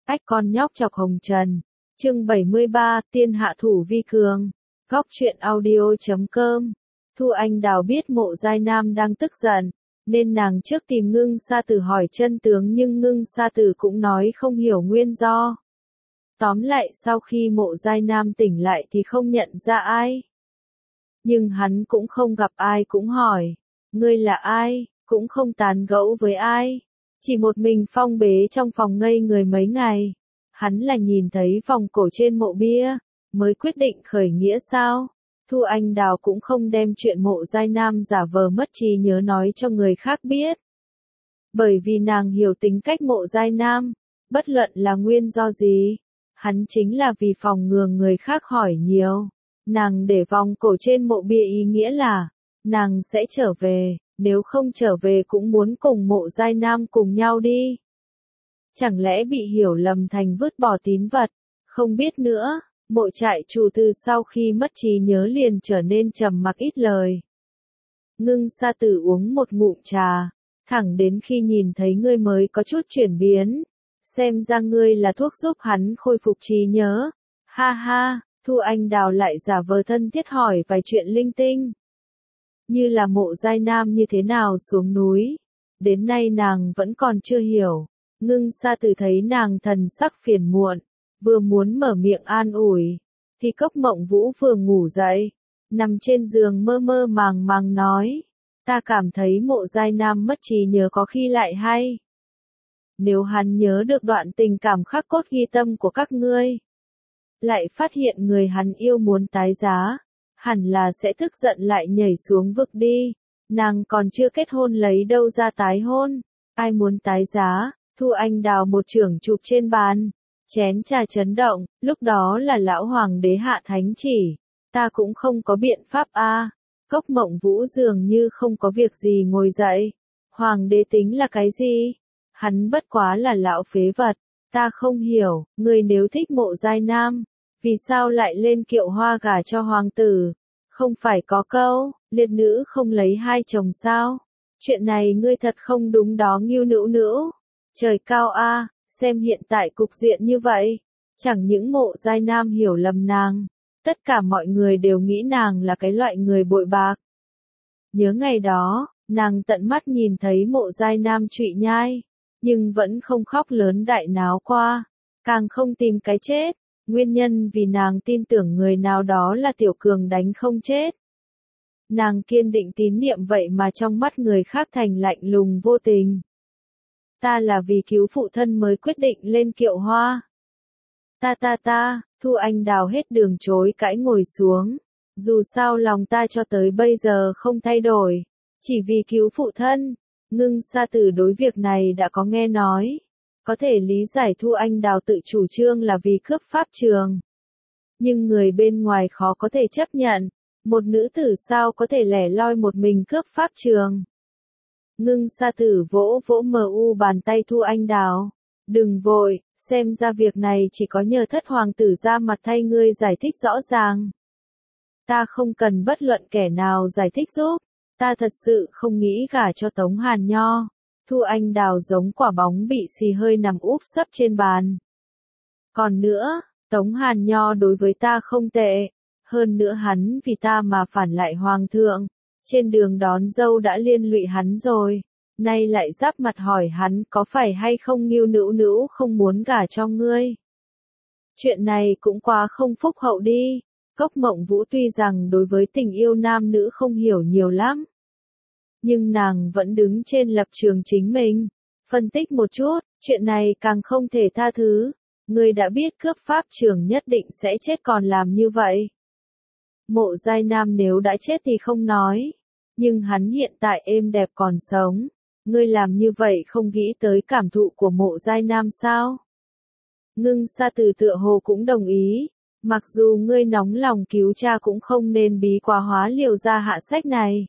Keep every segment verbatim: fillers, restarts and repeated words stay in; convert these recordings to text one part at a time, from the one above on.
Ách con nhóc chọc hồng trần. Chương bảy mươi ba, tiên hạ thủ vi cường. Góc truyện audio chấm com. Thu Anh Đào biết Mộ Giai Nam đang tức giận, nên nàng trước tìm Ngưng Sa Tử hỏi chân tướng, nhưng Ngưng Sa Tử cũng nói không hiểu nguyên do. Tóm lại sau khi Mộ Giai Nam tỉnh lại thì không nhận ra ai. Nhưng hắn cũng không gặp ai cũng hỏi, ngươi là ai, cũng không tán gẫu với ai. Chỉ một mình phong bế trong phòng ngây người mấy ngày. Hắn là nhìn thấy vòng cổ trên mộ bia, mới quyết định khởi nghĩa sao? Thu Anh Đào cũng không đem chuyện Mộ Giai Nam giả vờ mất trí nhớ nói cho người khác biết. Bởi vì nàng hiểu tính cách Mộ Giai Nam, bất luận là nguyên do gì, hắn chính là vì phòng ngừa người khác hỏi nhiều. Nàng để vòng cổ trên mộ bia ý nghĩa là, nàng sẽ trở về, nếu không trở về cũng muốn cùng Mộ Giai Nam cùng nhau đi. Chẳng lẽ bị hiểu lầm thành vứt bỏ tín vật, không biết nữa. Mộ trại chủ từ sau khi mất trí nhớ liền trở nên trầm mặc ít lời. Ngưng Sa Tử uống một ngụm trà, thẳng đến khi nhìn thấy ngươi mới có chút chuyển biến. Xem ra ngươi là thuốc giúp hắn khôi phục trí nhớ. Ha ha, Thu Anh Đào lại giả vờ thân thiết hỏi vài chuyện linh tinh. Như là Mộ Giai Nam như thế nào xuống núi. Đến nay nàng vẫn còn chưa hiểu. Ngưng Sa Tử thấy nàng thần sắc phiền muộn, vừa muốn mở miệng an ủi, thì Cốc Mộng Vũ vừa ngủ dậy, nằm trên giường mơ mơ màng màng nói, ta cảm thấy Mộ Giai Nam mất trí nhớ có khi lại hay. Nếu hắn nhớ được đoạn tình cảm khắc cốt ghi tâm của các ngươi, lại phát hiện người hắn yêu muốn tái giá, hẳn là sẽ tức giận lại nhảy xuống vực đi. Nàng còn chưa kết hôn lấy đâu ra tái hôn, ai muốn tái giá? Thu Anh Đào một chưởng chụp trên bàn, chén trà chấn động, lúc đó là lão hoàng đế hạ thánh chỉ, ta cũng không có biện pháp a. À. Cốc Mộng Vũ dường như không có việc gì ngồi dậy. Hoàng đế tính là cái gì? Hắn bất quá là lão phế vật, ta không hiểu, người nếu thích Mộ Giai Nam, vì sao lại lên kiệu hoa gả cho hoàng tử? Không phải có câu, liệt nữ không lấy hai chồng sao? Chuyện này ngươi thật không đúng đó Ngưu Nữu Nữu. Trời cao a, à, xem hiện tại cục diện như vậy, chẳng những Mộ Giai Nam hiểu lầm nàng, tất cả mọi người đều nghĩ nàng là cái loại người bội bạc. Nhớ ngày đó, nàng tận mắt nhìn thấy Mộ Giai Nam trụy nhai, nhưng vẫn không khóc lớn đại náo qua, càng không tìm cái chết, nguyên nhân vì nàng tin tưởng người nào đó là Tiểu Cường đánh không chết. Nàng kiên định tín niệm vậy mà trong mắt người khác thành lạnh lùng vô tình. Ta là vì cứu phụ thân mới quyết định lên kiệu hoa. Ta ta ta, Thu Anh Đào hết đường chối cãi ngồi xuống. Dù sao lòng ta cho tới bây giờ không thay đổi, chỉ vì cứu phụ thân. Ngưng Sa Tử đối việc này đã có nghe nói. Có thể lý giải Thu Anh Đào tự chủ trương là vì cướp pháp trường. Nhưng người bên ngoài khó có thể chấp nhận. Một nữ tử sao có thể lẻ loi một mình cướp pháp trường. Ngưng Sa Tử vỗ vỗ mờ u bàn tay Thu Anh Đào. Đừng vội, xem ra việc này chỉ có nhờ thất hoàng tử ra mặt thay ngươi giải thích rõ ràng. Ta không cần bất luận kẻ nào giải thích giúp, ta thật sự không nghĩ gả cho Tống Hàn Nho. Thu Anh Đào giống quả bóng bị xì hơi nằm úp sấp trên bàn. Còn nữa, Tống Hàn Nho đối với ta không tệ, hơn nữa hắn vì ta mà phản lại hoàng thượng. Trên đường đón dâu đã liên lụy hắn rồi, nay lại giáp mặt hỏi hắn có phải hay không Ngưu Nữu Nữu không muốn gả cho ngươi. Chuyện này cũng quá không phúc hậu đi. Cốc Mộng Vũ tuy rằng đối với tình yêu nam nữ không hiểu nhiều lắm, nhưng nàng vẫn đứng trên lập trường chính mình, phân tích một chút, chuyện này càng không thể tha thứ. Ngươi đã biết cướp pháp trường nhất định sẽ chết còn làm như vậy. Mộ Giai Nam nếu đã chết thì không nói, nhưng hắn hiện tại êm đẹp còn sống, ngươi làm như vậy không nghĩ tới cảm thụ của Mộ Giai Nam sao? Ngưng Sa Tử tựa hồ cũng đồng ý, mặc dù ngươi nóng lòng cứu cha cũng không nên bí quá hóa liều ra hạ sách này.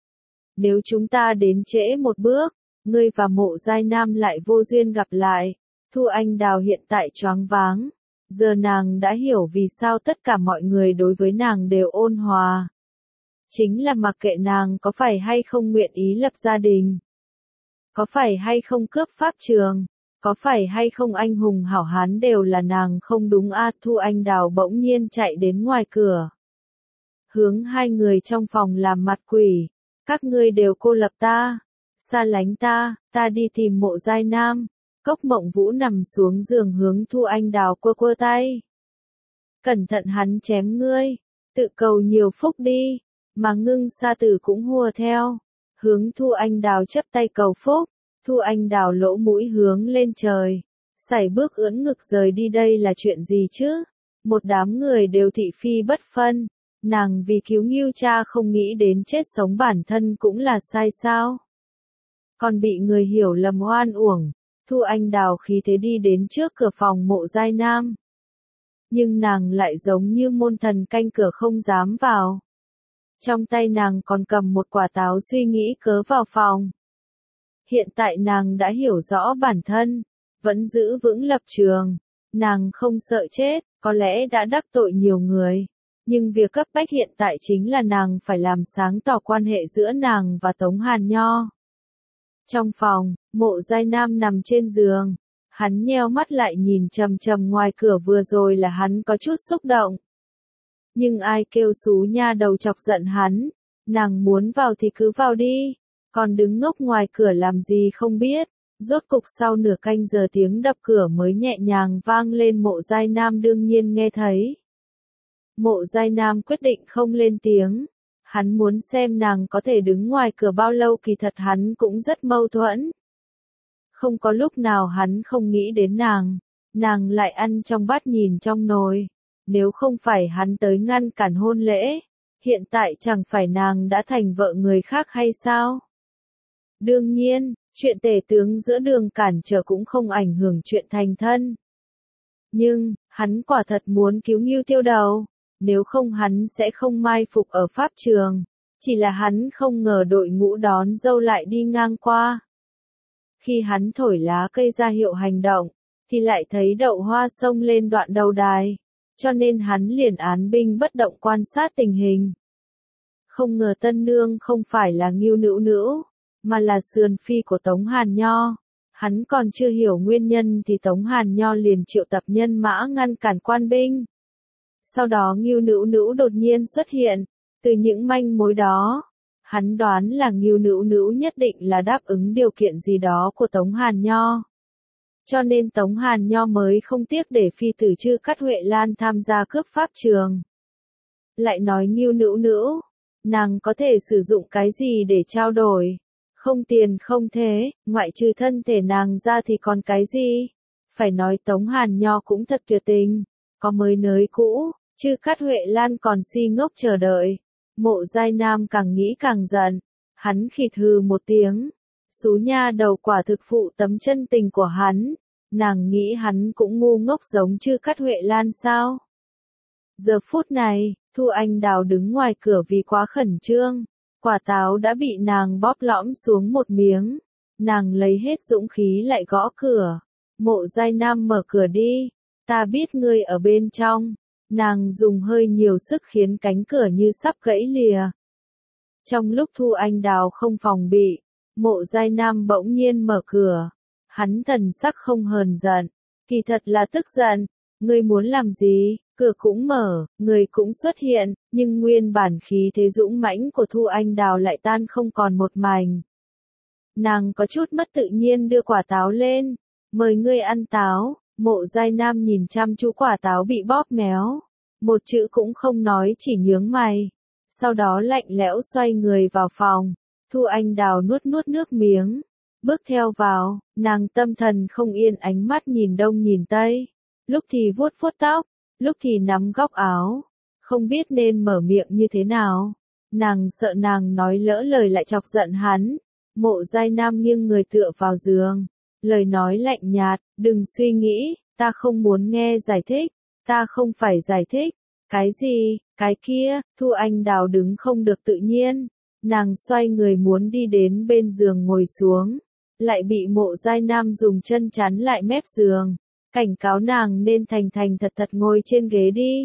Nếu chúng ta đến trễ một bước, ngươi và Mộ Giai Nam lại vô duyên gặp lại. Thu Anh Đào hiện tại choáng váng. Giờ nàng đã hiểu vì sao tất cả mọi người đối với nàng đều ôn hòa. Chính là mặc kệ nàng có phải hay không nguyện ý lập gia đình. Có phải hay không cướp pháp trường. Có phải hay không anh hùng hảo hán đều là nàng không đúng a? Thu Anh Đào bỗng nhiên chạy đến ngoài cửa. Hướng hai người trong phòng làm mặt quỷ. Các ngươi đều cô lập ta. Xa lánh ta, ta đi tìm Mộ Giai Nam. Cốc Mộng Vũ nằm xuống giường hướng Thu Anh Đào quơ quơ tay. Cẩn thận hắn chém ngươi. Tự cầu nhiều phúc đi. Mà Ngưng Sa Tử cũng hùa theo. Hướng Thu Anh Đào chấp tay cầu phúc. Thu Anh Đào lỗ mũi hướng lên trời. Sải bước ưỡn ngực rời đi, đây là chuyện gì chứ? Một đám người đều thị phi bất phân. Nàng vì cứu Ngưu cha không nghĩ đến chết sống bản thân cũng là sai sao? Còn bị người hiểu lầm oan uổng. Thu Anh Đào khí thế đi đến trước cửa phòng Mộ Giai Nam. Nhưng nàng lại giống như môn thần canh cửa không dám vào. Trong tay nàng còn cầm một quả táo, suy nghĩ cớ vào phòng. Hiện tại nàng đã hiểu rõ bản thân, vẫn giữ vững lập trường. Nàng không sợ chết, có lẽ đã đắc tội nhiều người. Nhưng việc cấp bách hiện tại chính là nàng phải làm sáng tỏ quan hệ giữa nàng và Tống Hàn Nho. Trong phòng, Mộ Giai Nam nằm trên giường. Hắn nheo mắt lại nhìn chằm chằm ngoài cửa, vừa rồi là hắn có chút xúc động. Nhưng ai kêu xú nha đầu chọc giận hắn. Nàng muốn vào thì cứ vào đi. Còn đứng ngốc ngoài cửa làm gì không biết. Rốt cục sau nửa canh giờ tiếng đập cửa mới nhẹ nhàng vang lên, Mộ Giai Nam đương nhiên nghe thấy. Mộ Giai Nam quyết định không lên tiếng. Hắn muốn xem nàng có thể đứng ngoài cửa bao lâu, kỳ thật hắn cũng rất mâu thuẫn. Không có lúc nào hắn không nghĩ đến nàng. Nàng lại ăn trong bát nhìn trong nồi. Nếu không phải hắn tới ngăn cản hôn lễ, hiện tại chẳng phải nàng đã thành vợ người khác hay sao? Đương nhiên, chuyện tể tướng giữa đường cản trở cũng không ảnh hưởng chuyện thành thân. Nhưng, hắn quả thật muốn cứu Ngưu Tiêu Đầu, nếu không hắn sẽ không mai phục ở pháp trường. Chỉ là hắn không ngờ đội ngũ đón dâu lại đi ngang qua. Khi hắn thổi lá cây ra hiệu hành động, thì lại thấy đậu hoa xông lên đoạn đầu đài. Cho nên hắn liền án binh bất động quan sát tình hình. Không ngờ tân nương không phải là Ngưu Nữu Nữu, mà là sườn phi của Tống Hàn Nho. Hắn còn chưa hiểu nguyên nhân thì Tống Hàn Nho liền triệu tập nhân mã ngăn cản quan binh. Sau đó Ngưu Nữu Nữu đột nhiên xuất hiện. Từ những manh mối đó, hắn đoán là Ngưu Nữu Nữu nhất định là đáp ứng điều kiện gì đó của Tống Hàn Nho. Cho nên Tống Hàn Nho mới không tiếc để phi tử Chư Cát Huệ Lan tham gia cướp pháp trường. Lại nói Ngưu Nữu Nữu, nàng có thể sử dụng cái gì để trao đổi? Không tiền không thế, ngoại trừ thân thể nàng ra thì còn cái gì? Phải nói Tống Hàn Nho cũng thật tuyệt tình, có mới nới cũ, Chư Cát Huệ Lan còn si ngốc chờ đợi. Mộ Giai Nam càng nghĩ càng giận, hắn khịt hừ một tiếng. Xú nha đầu quả thực phụ tấm chân tình của hắn. Nàng nghĩ hắn cũng ngu ngốc giống Chư Cát Huệ Lan sao? Giờ phút này, Thu Anh Đào đứng ngoài cửa vì quá khẩn trương. Quả táo đã bị nàng bóp lõm xuống một miếng. Nàng lấy hết dũng khí lại gõ cửa. Mộ Giai Nam mở cửa đi. Ta biết ngươi ở bên trong. Nàng dùng hơi nhiều sức khiến cánh cửa như sắp gãy lìa. Trong lúc Thu Anh Đào không phòng bị, Mộ Giai Nam bỗng nhiên mở cửa. Hắn thần sắc không hờn giận, kỳ thật là tức giận. Ngươi muốn làm gì? Cửa cũng mở, người cũng xuất hiện, nhưng nguyên bản khí thế dũng mãnh của Thu Anh Đào lại tan không còn một mảnh. Nàng có chút mất tự nhiên đưa quả táo lên. Mời ngươi ăn táo. Mộ Giai Nam nhìn chăm chú quả táo bị bóp méo. Một chữ cũng không nói, chỉ nhướng mày. Sau đó lạnh lẽo xoay người vào phòng. Thu Anh Đào nuốt nuốt nước miếng. Bước theo vào, nàng tâm thần không yên, ánh mắt nhìn đông nhìn tây. Lúc thì vuốt vuốt tóc, lúc thì nắm góc áo. Không biết nên mở miệng như thế nào. Nàng sợ nàng nói lỡ lời lại chọc giận hắn. Mộ Giai Nam nghiêng người tựa vào giường. Lời nói lạnh nhạt, đừng suy nghĩ, ta không muốn nghe giải thích. Ta không phải giải thích. Cái gì, cái kia, Thu Anh Đào đứng không được tự nhiên. Nàng xoay người muốn đi đến bên giường ngồi xuống. Lại bị Mộ Giai Nam dùng chân chắn lại mép giường. Cảnh cáo nàng nên thành thành thật thật ngồi trên ghế đi.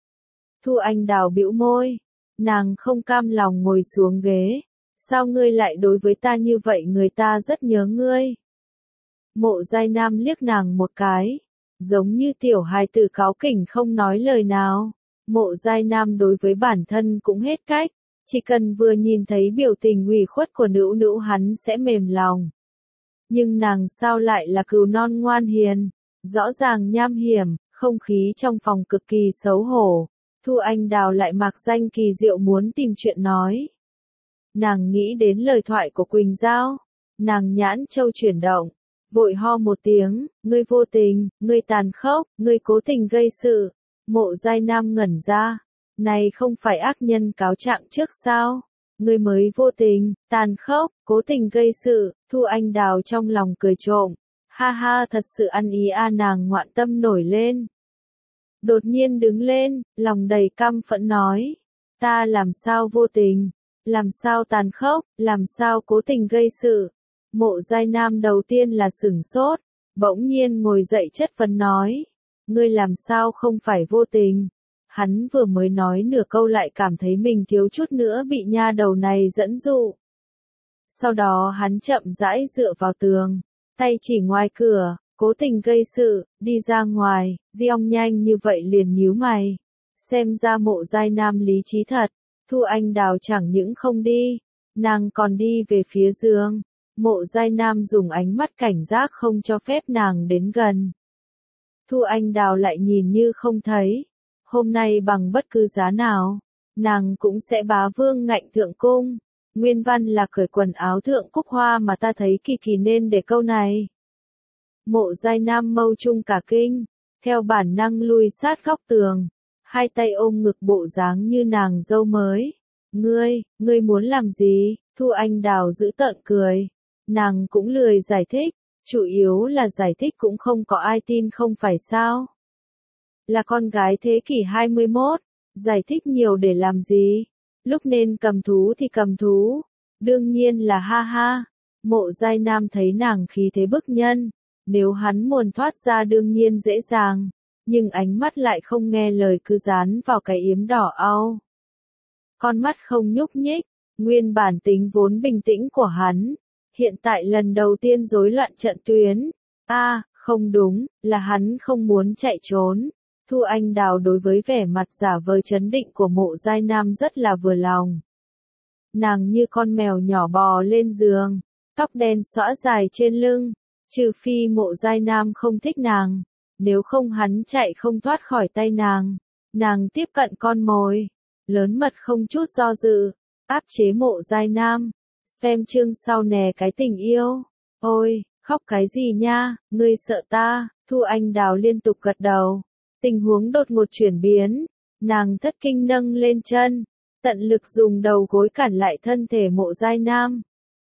Thu Anh Đào bĩu môi. Nàng không cam lòng ngồi xuống ghế. Sao ngươi lại đối với ta như vậy, người ta rất nhớ ngươi. Mộ Giai Nam liếc nàng một cái, giống như tiểu hài tử cáu kỉnh không nói lời nào. Mộ Giai Nam đối với bản thân cũng hết cách, chỉ cần vừa nhìn thấy biểu tình ủy khuất của nữ nữ hắn sẽ mềm lòng. Nhưng nàng sao lại là cừu non ngoan hiền, rõ ràng nham hiểm, không khí trong phòng cực kỳ xấu hổ. Thu Anh Đào lại mặc danh kỳ diệu muốn tìm chuyện nói. Nàng nghĩ đến lời thoại của Quỳnh Giao, nàng nhãn châu chuyển động, vội ho một tiếng, ngươi vô tình, ngươi tàn khốc, ngươi cố tình gây sự. Mộ Giai Nam ngẩn ra, này không phải ác nhân cáo trạng trước sao? Ngươi mới vô tình, tàn khốc, cố tình gây sự. Thu Anh Đào trong lòng cười trộm, ha ha, thật sự ăn ý a. Nàng ngoạn tâm nổi lên. Đột nhiên đứng lên, lòng đầy căm phẫn nói, ta làm sao vô tình, làm sao tàn khốc, làm sao cố tình gây sự. Mộ Giai Nam đầu tiên là sửng sốt, bỗng nhiên ngồi dậy chất vấn nói, ngươi làm sao không phải vô tình. Hắn vừa mới nói nửa câu lại cảm thấy mình thiếu chút nữa bị nha đầu này dẫn dụ. Sau đó hắn chậm rãi dựa vào tường, tay chỉ ngoài cửa, cố tình gây sự, đi ra ngoài. Diong nhanh như vậy liền nhíu mày. Xem ra Mộ Giai Nam lý trí thật. Thu Anh Đào chẳng những không đi, nàng còn đi về phía giường. Mộ Giai Nam dùng ánh mắt cảnh giác không cho phép nàng đến gần. Thu Anh Đào lại nhìn như không thấy. Hôm nay bằng bất cứ giá nào, nàng cũng sẽ bá vương ngạnh thượng cung. Nguyên văn là cởi quần áo thượng cúc hoa mà ta thấy kỳ kỳ nên để câu này. Mộ Giai Nam mâu trung cả kinh, theo bản năng lui sát góc tường, hai tay ôm ngực bộ dáng như nàng dâu mới. Ngươi, ngươi muốn làm gì? Thu Anh Đào giữ tợn cười. Nàng cũng lười giải thích, chủ yếu là giải thích cũng không có ai tin không phải sao. Là con gái thế kỷ hai mươi mốt, giải thích nhiều để làm gì? Lúc nên cầm thú thì cầm thú. Đương nhiên là ha ha. Mộ Giai Nam thấy nàng khí thế bức nhân. Nếu hắn muốn thoát ra đương nhiên dễ dàng. Nhưng ánh mắt lại không nghe lời cứ dán vào cái yếm đỏ au. Con mắt không nhúc nhích. Nguyên bản tính vốn bình tĩnh của hắn. Hiện tại lần đầu tiên rối loạn trận tuyến. A, à, không đúng, là hắn không muốn chạy trốn. Thu Anh Đào đối với vẻ mặt giả vờ trấn định của Mộ Giai Nam rất là vừa lòng. Nàng như con mèo nhỏ bò lên giường, tóc đen xõa dài trên lưng, trừ phi Mộ Giai Nam không thích nàng, nếu không hắn chạy không thoát khỏi tay nàng. Nàng tiếp cận con mồi, lớn mật không chút do dự, áp chế Mộ Giai Nam. Xem chương sau nè cái tình yêu. Ôi, khóc cái gì nha, ngươi sợ ta? Thu Anh Đào liên tục gật đầu. Tình huống đột ngột chuyển biến, nàng thất kinh nâng lên chân, tận lực dùng đầu gối cản lại thân thể Mộ Giai Nam.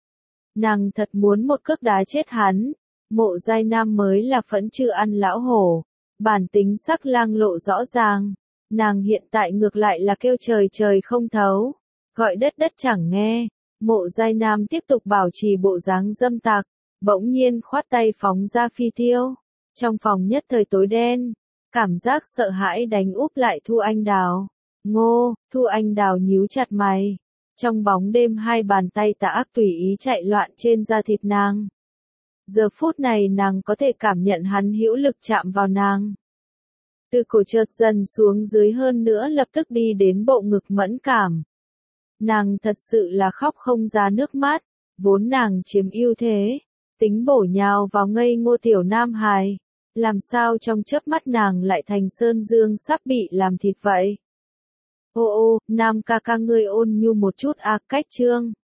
Nàng thật muốn một cước đá chết hắn. Mộ Giai Nam mới là phẫn chưa ăn lão hổ, bản tính sắc lang lộ rõ ràng. Nàng hiện tại ngược lại là kêu trời trời không thấu, gọi đất đất chẳng nghe. Mộ Giai Nam tiếp tục bảo trì bộ dáng dâm tặc, bỗng nhiên khoát tay phóng ra phi tiêu. Trong phòng nhất thời tối đen, cảm giác sợ hãi đánh úp lại Thu Anh Đào. Ngô, Thu Anh Đào nhíu chặt mày. Trong bóng đêm hai bàn tay tà ác tùy ý chạy loạn trên da thịt nàng. Giờ phút này nàng có thể cảm nhận hắn hữu lực chạm vào nàng. Từ cổ chợt dần xuống dưới hơn nữa lập tức đi đến bộ ngực mẫn cảm. Nàng thật sự là khóc không ra nước mắt, vốn nàng chiếm ưu thế, tính bổ nhào vào ngây ngô tiểu nam hài, làm sao trong chớp mắt nàng lại thành sơn dương sắp bị làm thịt vậy. Ô ô, Nam ca ca ngươi ôn nhu một chút à, cách chương.